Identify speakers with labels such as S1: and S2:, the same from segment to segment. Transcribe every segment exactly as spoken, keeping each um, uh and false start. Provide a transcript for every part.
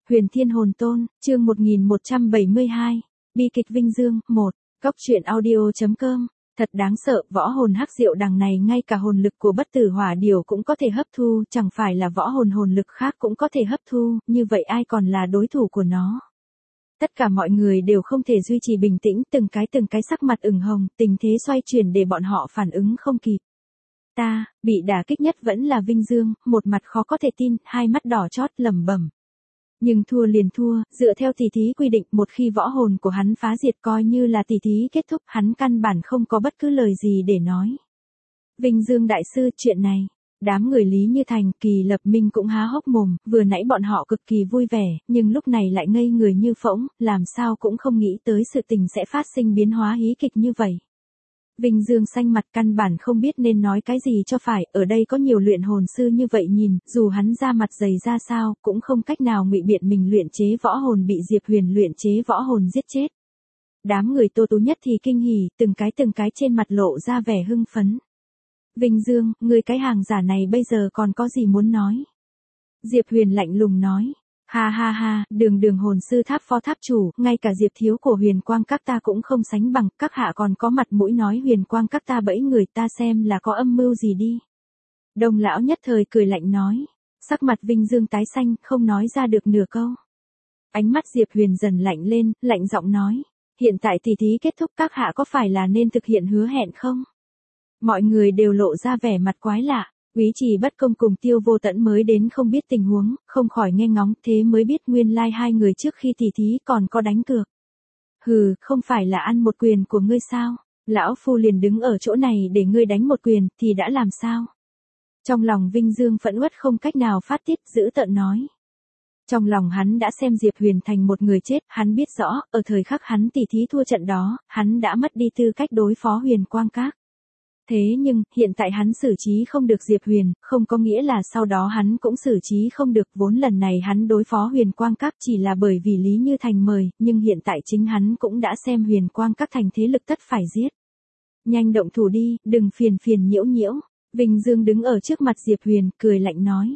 S1: Huyền Thiên Hồn Tôn, chương một nghìn một trăm bảy mươi hai, bi kịch Vinh Dương, một, Cốc truyện audio.com, thật đáng sợ, võ hồn hắc diệu đằng này ngay cả hồn lực của bất tử hỏa điểu cũng có thể hấp thu, chẳng phải là võ hồn hồn lực khác cũng có thể hấp thu, như vậy ai còn là đối thủ của nó. Tất cả mọi người đều không thể duy trì bình tĩnh, từng cái từng cái sắc mặt ửng hồng, tình thế xoay chuyển để bọn họ phản ứng không kịp. Ta, bị đả kích nhất vẫn là Vinh Dương, một mặt khó có thể tin, hai mắt đỏ chót lẩm bẩm. Nhưng thua liền thua, dựa theo tỷ thí quy định, một khi võ hồn của hắn phá diệt coi như là tỷ thí kết thúc, hắn căn bản không có bất cứ lời gì để nói. Vinh Dương đại sư, chuyện này, đám người Lý Như Thành, Kỳ Lập Minh cũng há hốc mồm, vừa nãy bọn họ cực kỳ vui vẻ, nhưng lúc này lại ngây người như phỗng, làm sao cũng không nghĩ tới sự tình sẽ phát sinh biến hóa hí kịch như vậy. Vinh Dương xanh mặt căn bản không biết nên nói cái gì cho phải, ở đây có nhiều luyện hồn sư như vậy nhìn, dù hắn ra mặt dày ra sao, cũng không cách nào ngụy biện mình luyện chế võ hồn bị Diệp Huyền luyện chế võ hồn giết chết. Đám người Tô Tú nhất thì kinh hỉ, từng cái từng cái trên mặt lộ ra vẻ hưng phấn. Vinh Dương, người cái hàng giả này bây giờ còn có gì muốn nói? Diệp Huyền lạnh lùng nói. Ha ha ha, đường đường hồn sư tháp phó tháp chủ, ngay cả Diệp thiếu của Huyền Quang các ta cũng không sánh bằng, các hạ còn có mặt mũi nói Huyền Quang các ta bẫy người, ta xem là có âm mưu gì đi. Đông lão nhất thời cười lạnh nói, sắc mặt Vinh Dương tái xanh, không nói ra được nửa câu. Ánh mắt Diệp Huyền dần lạnh lên, lạnh giọng nói, hiện tại tỷ thí kết thúc, các hạ có phải là nên thực hiện hứa hẹn không? Mọi người đều lộ ra vẻ mặt quái lạ. Quý Trì Bất Công cùng Tiêu Vô Tẫn mới đến không biết tình huống, không khỏi nghe ngóng, thế mới biết nguyên lai hai người trước khi tỷ thí còn có đánh cược. Hừ, không phải là ăn một quyền của ngươi sao? Lão phu liền đứng ở chỗ này để ngươi đánh một quyền, thì đã làm sao? Trong lòng Vinh Dương phẫn uất không cách nào phát tiết, dữ tợn nói. Trong lòng hắn đã xem Diệp Huyền thành một người chết, hắn biết rõ, ở thời khắc hắn tỷ thí thua trận đó, hắn đã mất đi tư cách đối phó Huyền Quang Các. Thế nhưng, hiện tại hắn xử trí không được Diệp Huyền, không có nghĩa là sau đó hắn cũng xử trí không được, vốn lần này hắn đối phó Huyền Quang Các chỉ là bởi vì Lý Như Thành mời, nhưng hiện tại chính hắn cũng đã xem Huyền Quang Các thành thế lực tất phải giết. Nhanh động thủ đi, đừng phiền phiền nhiễu nhiễu. Vinh Dương đứng ở trước mặt Diệp Huyền, cười lạnh nói.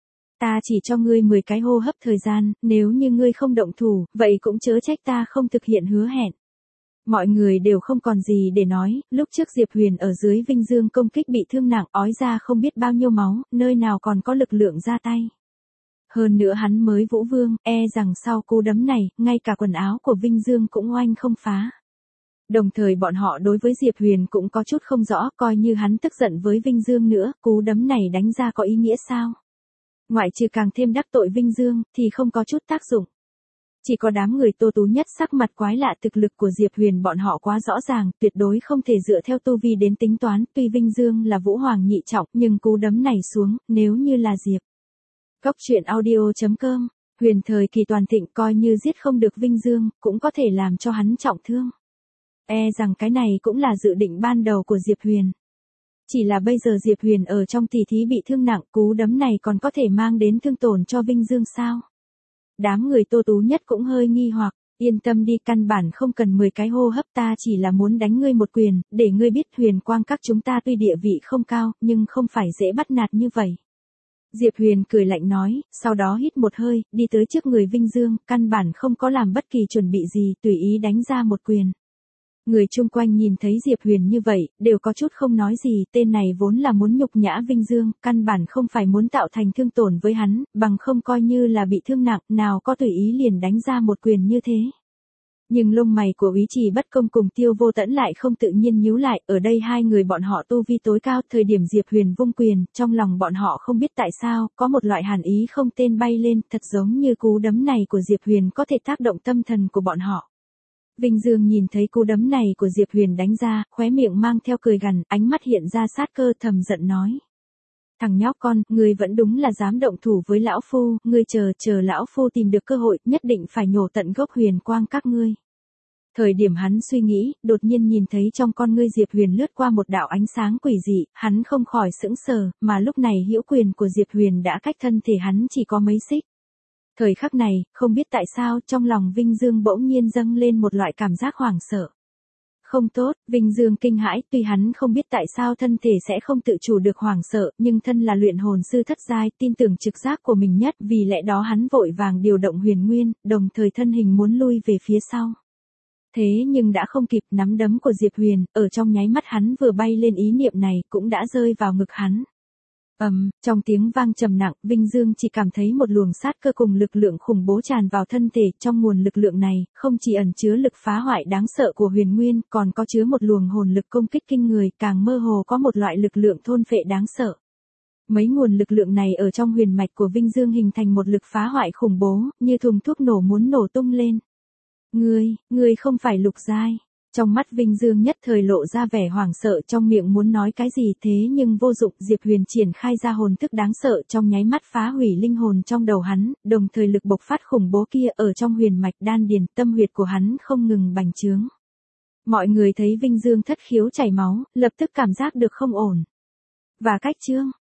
S1: Ta chỉ cho ngươi mười cái hô hấp thời gian, nếu như ngươi không động thủ, vậy cũng chớ trách ta không thực hiện hứa hẹn. Mọi người đều không còn gì để nói, lúc trước Diệp Huyền ở dưới Vinh Dương công kích bị thương nặng, ói ra không biết bao nhiêu máu, nơi nào còn có lực lượng ra tay. Hơn nữa hắn mới vũ vương, e rằng sau cú đấm này, ngay cả quần áo của Vinh Dương cũng oanh không phá. Đồng thời bọn họ đối với Diệp Huyền cũng có chút không rõ, coi như hắn tức giận với Vinh Dương nữa, cú đấm này đánh ra có ý nghĩa sao? Ngoại trừ càng thêm đắc tội Vinh Dương, thì không có chút tác dụng. Chỉ có đám người Tô Tú nhất sắc mặt quái lạ, thực lực của Diệp Huyền bọn họ quá rõ ràng, tuyệt đối không thể dựa theo tu vi đến tính toán, tuy Vinh Dương là vũ hoàng nhị trọng, nhưng cú đấm này xuống, nếu như là Diệp. Cốc truyện audio.com, Huyền thời kỳ toàn thịnh coi như giết không được Vinh Dương, cũng có thể làm cho hắn trọng thương. E rằng cái này cũng là dự định ban đầu của Diệp Huyền. Chỉ là bây giờ Diệp Huyền ở trong tỷ thí bị thương nặng, cú đấm này còn có thể mang đến thương tổn cho Vinh Dương sao? Đám người Tô Tú nhất cũng hơi nghi hoặc, yên tâm đi, căn bản không cần mười cái hô hấp, ta chỉ là muốn đánh ngươi một quyền, để ngươi biết Huyền Quang Các chúng ta tuy địa vị không cao, nhưng không phải dễ bắt nạt như vậy. Diệp Huyền cười lạnh nói, sau đó hít một hơi, đi tới trước người Vinh Dương, căn bản không có làm bất kỳ chuẩn bị gì, tùy ý đánh ra một quyền. Người chung quanh nhìn thấy Diệp Huyền như vậy, đều có chút không nói gì, tên này vốn là muốn nhục nhã Vinh Dương, căn bản không phải muốn tạo thành thương tổn với hắn, bằng không coi như là bị thương nặng, nào có tùy ý liền đánh ra một quyền như thế. Nhưng lông mày của Úy Trì Bất Công cùng Tiêu Vô Tẫn lại không tự nhiên nhíu lại, ở đây hai người bọn họ tu vi tối cao, thời điểm Diệp Huyền vung quyền, trong lòng bọn họ không biết tại sao, có một loại hàn ý không tên bay lên, thật giống như cú đấm này của Diệp Huyền có thể tác động tâm thần của bọn họ. Vinh Dương nhìn thấy cú đấm này của Diệp Huyền đánh ra, khóe miệng mang theo cười gằn, ánh mắt hiện ra sát cơ, thầm giận nói. Thằng nhóc con, ngươi vẫn đúng là dám động thủ với lão phu, ngươi chờ, chờ lão phu tìm được cơ hội, nhất định phải nhổ tận gốc Huyền Quang Các ngươi. Thời điểm hắn suy nghĩ, đột nhiên nhìn thấy trong con ngươi Diệp Huyền lướt qua một đạo ánh sáng quỷ dị, hắn không khỏi sững sờ, mà lúc này hữu quyền của Diệp Huyền đã cách thân thể hắn chỉ có mấy xích. Thời khắc này, không biết tại sao trong lòng Vinh Dương bỗng nhiên dâng lên một loại cảm giác hoảng sợ. Không tốt, Vinh Dương kinh hãi, tuy hắn không biết tại sao thân thể sẽ không tự chủ được hoảng sợ, nhưng thân là luyện hồn sư thất giai, tin tưởng trực giác của mình nhất, vì lẽ đó hắn vội vàng điều động huyền nguyên, đồng thời thân hình muốn lui về phía sau. Thế nhưng đã không kịp, nắm đấm của Diệp Huyền, ở trong nháy mắt hắn vừa bay lên ý niệm này, cũng đã rơi vào ngực hắn. Ầm, um, trong tiếng vang trầm nặng, Vinh Dương chỉ cảm thấy một luồng sát cơ cùng lực lượng khủng bố tràn vào thân thể, trong nguồn lực lượng này, không chỉ ẩn chứa lực phá hoại đáng sợ của huyền nguyên, còn có chứa một luồng hồn lực công kích kinh người, càng mơ hồ có một loại lực lượng thôn phệ đáng sợ. Mấy nguồn lực lượng này ở trong huyền mạch của Vinh Dương hình thành một lực phá hoại khủng bố, như thùng thuốc nổ muốn nổ tung lên. Ngươi, ngươi không phải lục giai. Trong mắt Vinh Dương nhất thời lộ ra vẻ hoảng sợ, trong miệng muốn nói cái gì thế nhưng vô dụng. Diệp Huyền triển khai ra hồn thức đáng sợ, trong nháy mắt phá hủy linh hồn trong đầu hắn, đồng thời lực bộc phát khủng bố kia ở trong huyền mạch đan điền, tâm huyệt của hắn không ngừng bành trướng. Mọi người thấy Vinh Dương thất khiếu chảy máu, lập tức cảm giác được không ổn. Và cách chương,